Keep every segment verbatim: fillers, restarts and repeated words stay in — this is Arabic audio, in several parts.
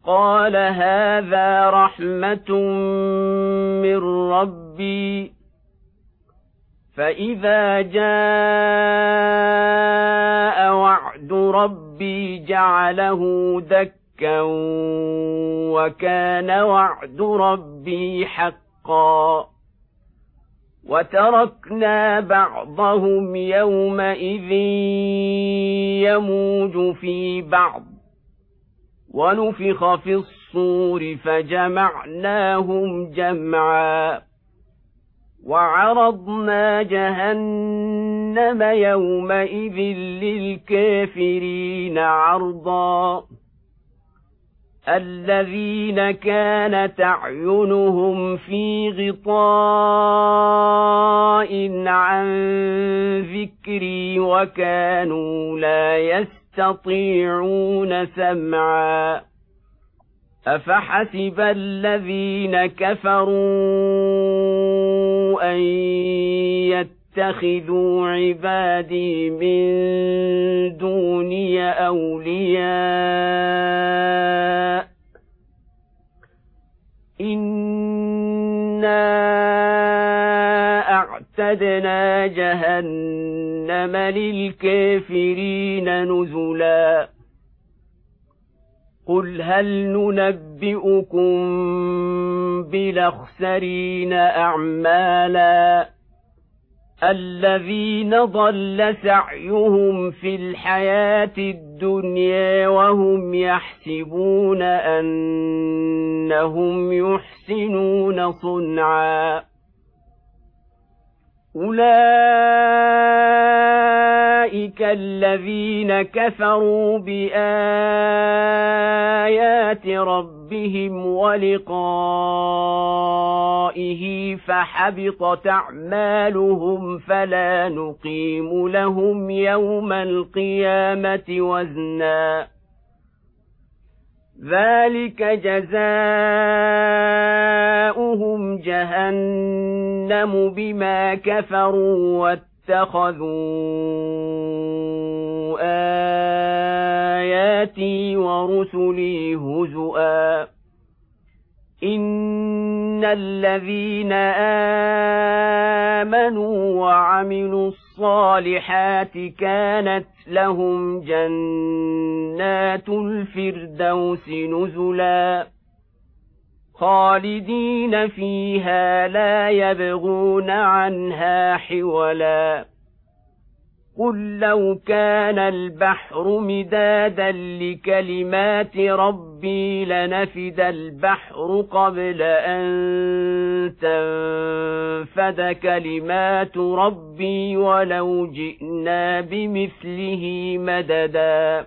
قال هذا رحمة من ربي فإذا جاء وعد ربي جعله دكا وكان وعد ربي حقا وتركنا بعضهم يومئذ يموج في بعض ونفخ في الصور فجمعناهم جمعا وعرضنا جهنم يومئذ للكافرين عرضا الذين كانت أعينهم في غطاء عن ذكري وكانوا لا يستطيعون سمعا أفحسب الذين كفروا أن يتخذوا عبادي من دوني أولياء إنا أعتدنا جهنم للكافرين نزلا قل هل ننبئكم بالأخسرين أعمالا الذين ضل سعيهم في الحياة الدنيا وهم يحسبون أنهم يحسنون صنعا أولئك الذين كفروا بآيات ربهم ولقائه فحبطت أعمالهم فلا نقيم لهم يوم القيامة وزنا ذلك جزاؤهم جهنم بما كفروا واتخذوا آياتي ورسلي هزؤا إن الذين آمنوا وعملوا الصالحات كانت لهم جنات الفردوس نزلا خالدين فيها لا يبغون عنها حولا قل لو كان البحر مدادا لكلمات ربي لنفد البحر قبل أن تنفد كلمات ربي ولو جئنا بمثله مددا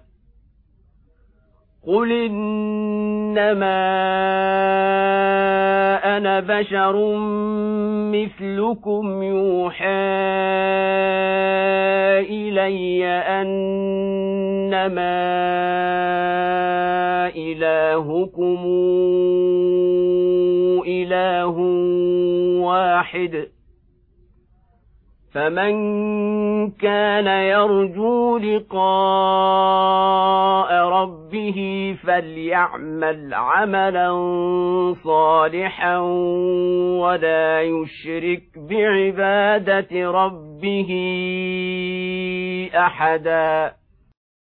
قل إنما أنا بشر مثلكم يوحى إلي أنما إلهكم إله واحد فمن كان يرجو لقاء ربه فليعمل عملا صالحا ولا يشرك بعبادة ربه أحدا.